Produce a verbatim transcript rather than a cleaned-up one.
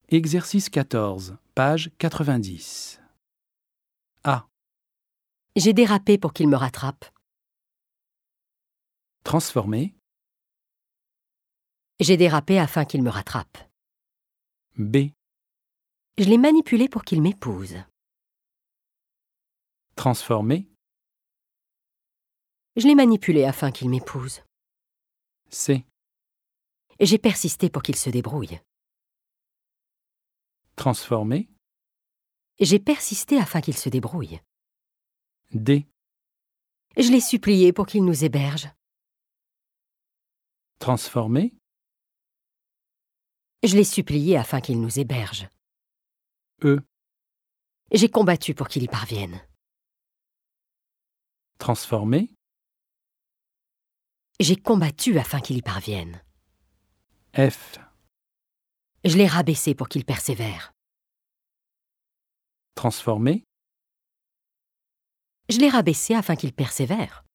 Exercice quatorze, page quatre-vingt-dix. A. J'ai dérapé pour qu'il me rattrape. Transformer. J'ai dérapé afin qu'il me rattrape. B. Je l'ai manipulé pour qu'il m'épouse. Transformer. Je l'ai manipulé afin qu'il m'épouse. C. J'ai persisté pour qu'il se débrouille. Transformer. J'ai persisté afin qu'il se débrouille. D. Je l'ai supplié pour qu'il nous héberge. Transformer. Je l'ai supplié afin qu'il nous héberge. E. J'ai combattu pour qu'il y parvienne. Transformer. J'ai combattu afin qu'il y parvienne. F. Je l'ai rabaissé pour qu'il persévère. Transformer. Je l'ai rabaissé afin qu'il persévère.